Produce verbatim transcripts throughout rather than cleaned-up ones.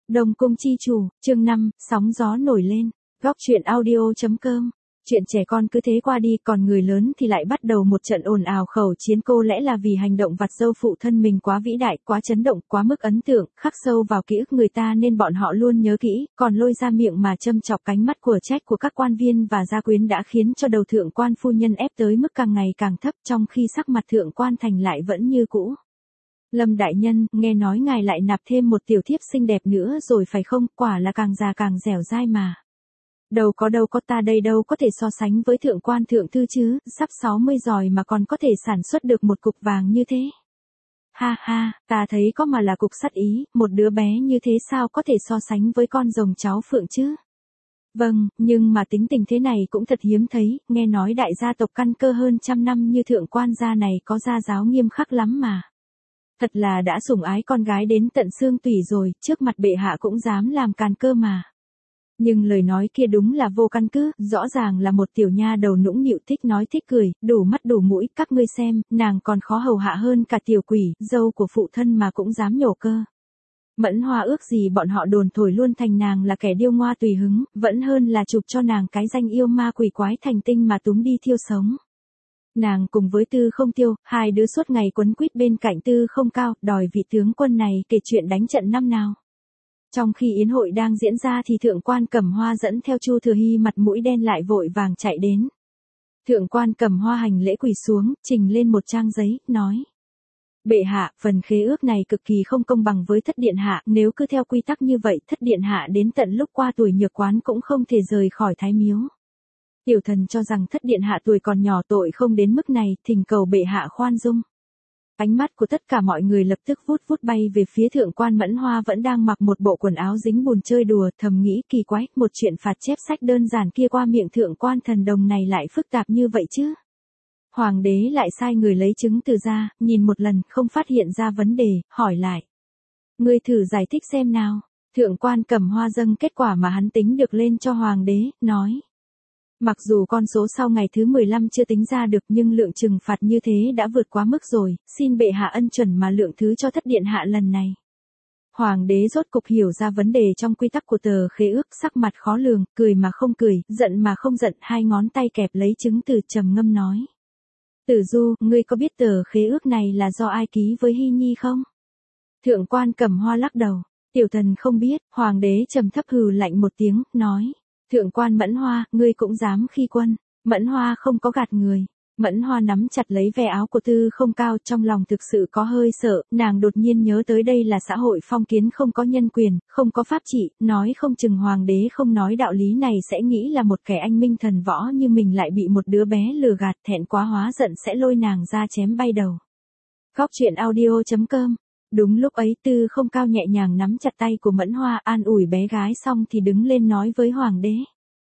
Đông Cung chi chủ, chương năm, sóng gió nổi lên. Góc truyện audio.com. Chuyện trẻ con cứ thế qua đi, còn người lớn thì lại bắt đầu một trận ồn ào khẩu chiến, cô lẽ là vì hành động vặt dâu phụ thân mình quá vĩ đại, quá chấn động, quá mức ấn tượng, khắc sâu vào ký ức người ta nên bọn họ luôn nhớ kỹ, còn lôi ra miệng mà châm chọc cánh mắt của trách của các quan viên và gia quyến đã khiến cho đầu thượng quan phu nhân ép tới mức càng ngày càng thấp, trong khi sắc mặt thượng quan thành lại vẫn như cũ. Lâm đại nhân, nghe nói ngài lại nạp thêm một tiểu thiếp xinh đẹp nữa rồi phải không, quả là càng già càng dẻo dai mà. Đâu có đâu có, ta đây đâu có thể so sánh với thượng quan thượng thư chứ, sắp sáu mươi rồi mà còn có thể sản xuất được một cục vàng như thế. Ha ha, ta thấy có mà là cục sắt ý, một đứa bé như thế sao có thể so sánh với con rồng cháu phượng chứ. Vâng, nhưng mà tính tình thế này cũng thật hiếm thấy, nghe nói đại gia tộc căn cơ hơn trăm năm như thượng quan gia này có gia giáo nghiêm khắc lắm mà. Thật là đã sủng ái con gái đến tận xương tủy rồi, trước mặt bệ hạ cũng dám làm càn cơ mà. Nhưng lời nói kia đúng là vô căn cứ, rõ ràng là một tiểu nha đầu nũng nịu thích nói thích cười, đủ mắt đủ mũi, các ngươi xem, nàng còn khó hầu hạ hơn cả tiểu quỷ, dâu của phụ thân mà cũng dám nhổ cơ. Mẫn Hoa ước gì bọn họ đồn thổi luôn thành nàng là kẻ điêu ngoa tùy hứng, vẫn hơn là chụp cho nàng cái danh yêu ma quỷ quái thành tinh mà túm đi thiêu sống. Nàng cùng với Tư Không Tiêu, hai đứa suốt ngày quấn quýt bên cạnh Tư Không Cao, đòi vị tướng quân này kể chuyện đánh trận năm nào. Trong khi yến hội đang diễn ra thì thượng quan Cẩm Hoa dẫn theo Chu Thừa Hy mặt mũi đen lại vội vàng chạy đến. Thượng quan Cẩm Hoa hành lễ quỳ xuống, trình lên một trang giấy, nói. Bệ hạ, phần khế ước này cực kỳ không công bằng với thất điện hạ, nếu cứ theo quy tắc như vậy, thất điện hạ đến tận lúc qua tuổi nhược quán cũng không thể rời khỏi Thái Miếu. Tiểu thần cho rằng thất điện hạ tuổi còn nhỏ tội không đến mức này, thỉnh cầu bệ hạ khoan dung. Ánh mắt của tất cả mọi người lập tức vút vút bay về phía thượng quan Mẫn Hoa vẫn đang mặc một bộ quần áo dính bùn chơi đùa, thầm nghĩ kỳ quái, một chuyện phạt chép sách đơn giản kia qua miệng thượng quan thần đồng này lại phức tạp như vậy chứ. Hoàng đế lại sai người lấy chứng từ ra, nhìn một lần không phát hiện ra vấn đề, hỏi lại. Ngươi thử giải thích xem nào. Thượng quan Cẩm Hoa dâng kết quả mà hắn tính được lên cho hoàng đế, nói. Mặc dù con số sau ngày thứ mười lăm chưa tính ra được nhưng lượng trừng phạt như thế đã vượt quá mức rồi, xin bệ hạ ân chuẩn mà lượng thứ cho thất điện hạ lần này. Hoàng đế rốt cục hiểu ra vấn đề trong quy tắc của tờ khế ước, sắc mặt khó lường, cười mà không cười, giận mà không giận, hai ngón tay kẹp lấy chứng từ trầm ngâm nói. Tử Du, ngươi có biết tờ khế ước này là do ai ký với Hy Nhi không? Thượng quan Cẩm Hoa lắc đầu, tiểu thần không biết, hoàng đế trầm thấp hừ lạnh một tiếng, nói. Thượng quan Mẫn Hoa, ngươi cũng dám khi quân. Mẫn Hoa không có gạt người. Mẫn Hoa nắm chặt lấy ve áo của Tư Không Cao, trong lòng thực sự có hơi sợ, nàng đột nhiên nhớ tới đây là xã hội phong kiến không có nhân quyền, không có pháp trị, nói không chừng hoàng đế không nói đạo lý này sẽ nghĩ là một kẻ anh minh thần võ như mình lại bị một đứa bé lừa gạt, thẹn quá hóa giận sẽ lôi nàng ra chém bay đầu. Góc truyện audio.com. Đúng lúc ấy Tư Không Cao nhẹ nhàng nắm chặt tay của Mẫn Hoa an ủi bé gái xong thì đứng lên nói với hoàng đế.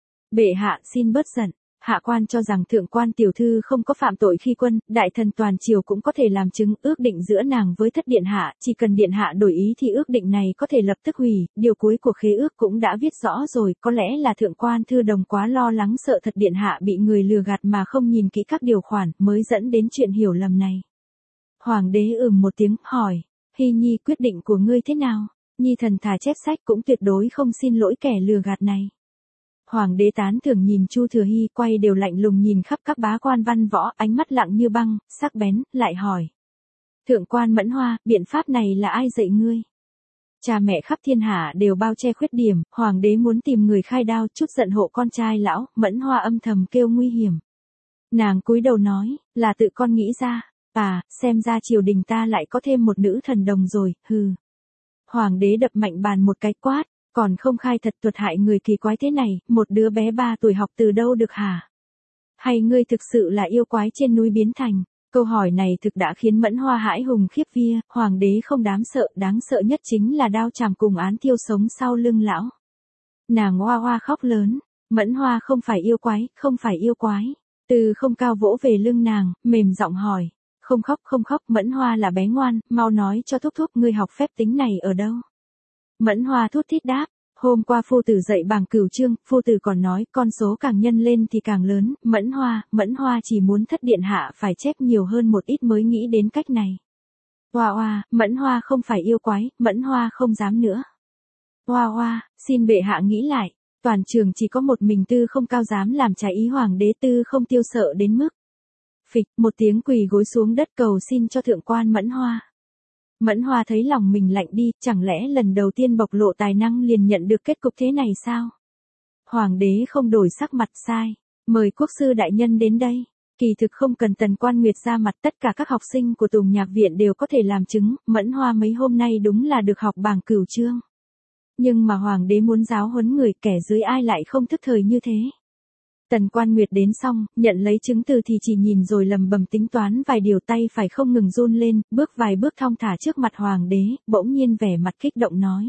Bệ hạ xin bớt giận, hạ quan cho rằng thượng quan tiểu thư không có phạm tội khi quân, đại thần toàn triều cũng có thể làm chứng ước định giữa nàng với thất điện hạ, chỉ cần điện hạ đổi ý thì ước định này có thể lập tức hủy, điều cuối của khế ước cũng đã viết rõ rồi, có lẽ là thượng quan thư đồng quá lo lắng sợ thật điện hạ bị người lừa gạt mà không nhìn kỹ các điều khoản mới dẫn đến chuyện hiểu lầm này. Hoàng đế ừm một tiếng, hỏi. Hy Nhi, quyết định của ngươi thế nào? Nhi thần thà chép sách cũng tuyệt đối không xin lỗi kẻ lừa gạt này. Hoàng đế tán thưởng nhìn Chu Thừa Hy, quay đều lạnh lùng nhìn khắp các bá quan văn võ, ánh mắt lặng như băng, sắc bén, lại hỏi. Thượng quan Mẫn Hoa, biện pháp này là ai dạy ngươi? Cha mẹ khắp thiên hạ đều bao che khuyết điểm, hoàng đế muốn tìm người khai đao, chút giận hộ con trai lão, Mẫn Hoa âm thầm kêu nguy hiểm. Nàng cúi đầu nói, là tự con nghĩ ra. À, xem ra triều đình ta lại có thêm một nữ thần đồng rồi, hừ. Hoàng đế đập mạnh bàn một cái quát, còn không khai thật tuột hại người kỳ quái thế này, một đứa bé ba tuổi học từ đâu được hả? Hay ngươi thực sự là yêu quái trên núi biến thành? Câu hỏi này thực đã khiến Mẫn Hoa hãi hùng khiếp vía, hoàng đế không đáng sợ, đáng sợ nhất chính là đao chàm cùng án thiêu sống sau lưng lão. Nàng oa oa khóc lớn, Mẫn Hoa không phải yêu quái, không phải yêu quái. Từ Không Cao vỗ về lưng nàng, mềm giọng hỏi. Không khóc không khóc, Mẫn Hoa là bé ngoan, mau nói cho thúc thúc ngươi học phép tính này ở đâu. Mẫn Hoa thút thít đáp, hôm qua phu tử dạy bảng cửu chương, phu tử còn nói con số càng nhân lên thì càng lớn, Mẫn Hoa, Mẫn Hoa chỉ muốn thất điện hạ phải chép nhiều hơn một ít mới nghĩ đến cách này. Oa oa, Mẫn Hoa không phải yêu quái, Mẫn Hoa không dám nữa. Hoa hoa, xin bệ hạ nghĩ lại, toàn trường chỉ có một mình Tư Không Cao dám làm trái ý hoàng đế, Tư Không Tiêu sợ đến mức. Phịch, một tiếng quỳ gối xuống đất cầu xin cho thượng quan Mẫn Hoa. Mẫn Hoa thấy lòng mình lạnh đi, chẳng lẽ lần đầu tiên bộc lộ tài năng liền nhận được kết cục thế này sao? Hoàng đế không đổi sắc mặt, sai, mời quốc sư đại nhân đến đây. Kỳ thực không cần Tần Quan Nguyệt ra mặt, tất cả các học sinh của Tùng Nhạc Viện đều có thể làm chứng, Mẫn Hoa mấy hôm nay đúng là được học bảng cửu chương. Nhưng mà hoàng đế muốn giáo huấn người, kẻ dưới ai lại không thức thời như thế. Tần Quan Nguyệt đến xong, nhận lấy chứng từ thì chỉ nhìn rồi lầm bầm tính toán vài điều, tay phải không ngừng run lên, bước vài bước thong thả trước mặt hoàng đế, bỗng nhiên vẻ mặt kích động nói.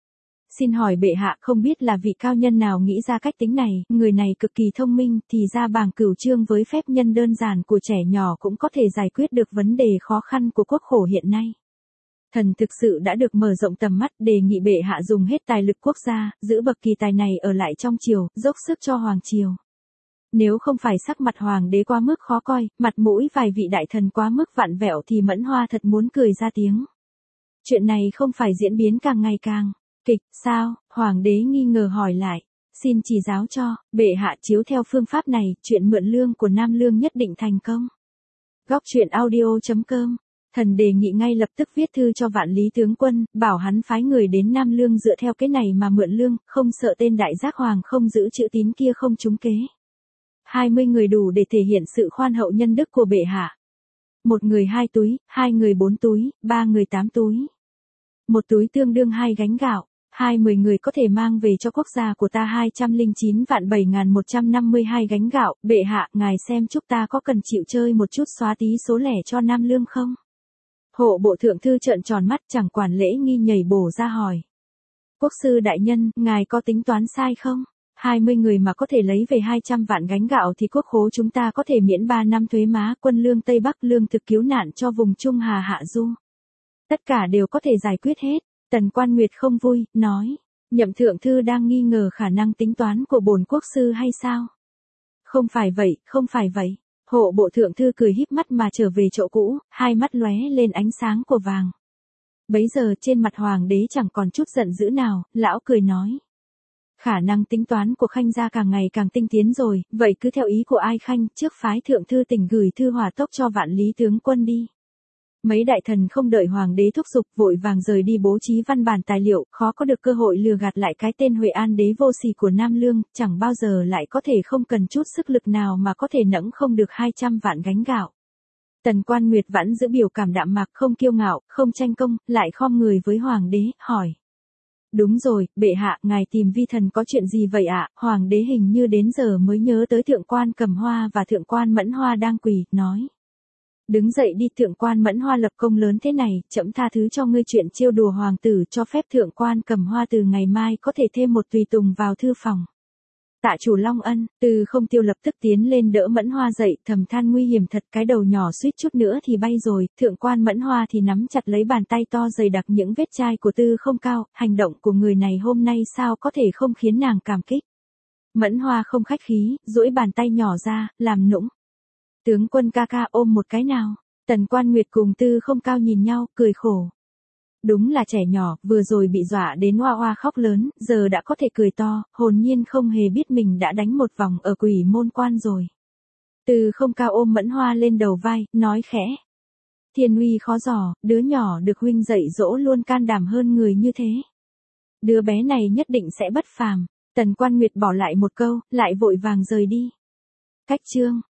Xin hỏi bệ hạ, không biết là vị cao nhân nào nghĩ ra cách tính này, người này cực kỳ thông minh, thì ra bảng cửu chương với phép nhân đơn giản của trẻ nhỏ cũng có thể giải quyết được vấn đề khó khăn của quốc khổ hiện nay. Thần thực sự đã được mở rộng tầm mắt, đề nghị bệ hạ dùng hết tài lực quốc gia, giữ bậc kỳ tài này ở lại trong triều, dốc sức cho hoàng triều. Nếu không phải sắc mặt hoàng đế quá mức khó coi, mặt mũi vài vị đại thần quá mức vặn vẹo thì Mẫn Hoa thật muốn cười ra tiếng. Chuyện này không phải diễn biến càng ngày càng kịch sao? Hoàng đế nghi ngờ hỏi lại. Xin chỉ giáo cho, bệ hạ chiếu theo phương pháp này, chuyện mượn lương của Nam Lương nhất định thành công. Góc truyện audio chấm com. Thần đề nghị ngay lập tức viết thư cho Vạn Lý tướng quân, bảo hắn phái người đến Nam Lương dựa theo cái này mà mượn lương, không sợ tên đại giác hoàng không giữ chữ tín kia không trúng kế. hai mươi người đủ để thể hiện sự khoan hậu nhân đức của bệ hạ. Một người hai túi, hai người bốn túi, ba người tám túi. Một túi tương đương hai gánh gạo, hai mươi người có thể mang về cho quốc gia của ta hai trăm lẻ chín vạn bảy nghìn một trăm năm mươi hai gánh gạo, bệ hạ, ngài xem chúc ta có cần chịu chơi một chút xóa tí số lẻ cho Nam Lương không? Hộ bộ thượng thư trợn tròn mắt, chẳng quản lễ nghi nhảy bổ ra hỏi. Quốc sư đại nhân, ngài có tính toán sai không? hai mươi người mà có thể lấy về hai trăm vạn gánh gạo thì quốc khố chúng ta có thể miễn ba năm thuế má, quân lương Tây Bắc, lương thực cứu nạn cho vùng Trung Hà Hạ Du. Tất cả đều có thể giải quyết hết. Tần Quan Nguyệt không vui, nói. Nhậm thượng thư đang nghi ngờ khả năng tính toán của bổn quốc sư hay sao? Không phải vậy, không phải vậy. Hộ bộ thượng thư cười híp mắt mà trở về chỗ cũ, hai mắt lóe lên ánh sáng của vàng. Bấy giờ trên mặt hoàng đế chẳng còn chút giận dữ nào, lão cười nói. Khả năng tính toán của Khanh gia càng ngày càng tinh tiến rồi, vậy cứ theo ý của ai Khanh, trước phái thượng thư tỉnh gửi thư hỏa tốc cho Vạn Lý tướng quân đi. Mấy đại thần không đợi hoàng đế thúc giục, vội vàng rời đi bố trí văn bản tài liệu, khó có được cơ hội lừa gạt lại cái tên Huệ An đế vô sỉ của Nam Lương, chẳng bao giờ lại có thể không cần chút sức lực nào mà có thể nẫng không được hai trăm vạn gánh gạo. Tần Quan Nguyệt vẫn giữ biểu cảm đạm mạc, không kiêu ngạo, không tranh công, lại khom người với hoàng đế, hỏi. Đúng rồi, bệ hạ, ngài tìm vi thần có chuyện gì vậy ạ? Hoàng đế hình như đến giờ mới nhớ tới thượng quan Cầm Hoa và thượng quan Mẫn Hoa đang quỳ, nói. Đứng dậy đi, thượng quan Mẫn Hoa lập công lớn thế này, trẫm tha thứ cho ngươi chuyện trêu đùa hoàng tử, cho phép thượng quan Cầm Hoa từ ngày mai có thể thêm một tùy tùng vào thư phòng. Tạ chủ Long ân, Từ Không Tiêu lập tức tiến lên đỡ Mẫn Hoa dậy, thầm than nguy hiểm thật, cái đầu nhỏ suýt chút nữa thì bay rồi, thượng quan Mẫn Hoa thì nắm chặt lấy bàn tay to dày đặc những vết chai của Tư Không Cao, hành động của người này hôm nay sao có thể không khiến nàng cảm kích. Mẫn Hoa không khách khí, duỗi bàn tay nhỏ ra, làm nũng. Tướng quân ca ca ôm một cái nào. Tần Quan Nguyệt cùng Tư Không Cao nhìn nhau, cười khổ. Đúng là trẻ nhỏ, vừa rồi bị dọa đến oa oa khóc lớn, giờ đã có thể cười to, hồn nhiên không hề biết mình đã đánh một vòng ở Quỷ Môn Quan rồi. Tư Không Cao ôm Mẫn Hoa lên đầu vai, nói khẽ. Thiên uy khó dò, đứa nhỏ được huynh dạy dỗ luôn can đảm hơn người như thế. Đứa bé này nhất định sẽ bất phàm. Tần Quan Nguyệt bỏ lại một câu, lại vội vàng rời đi. Cách chương.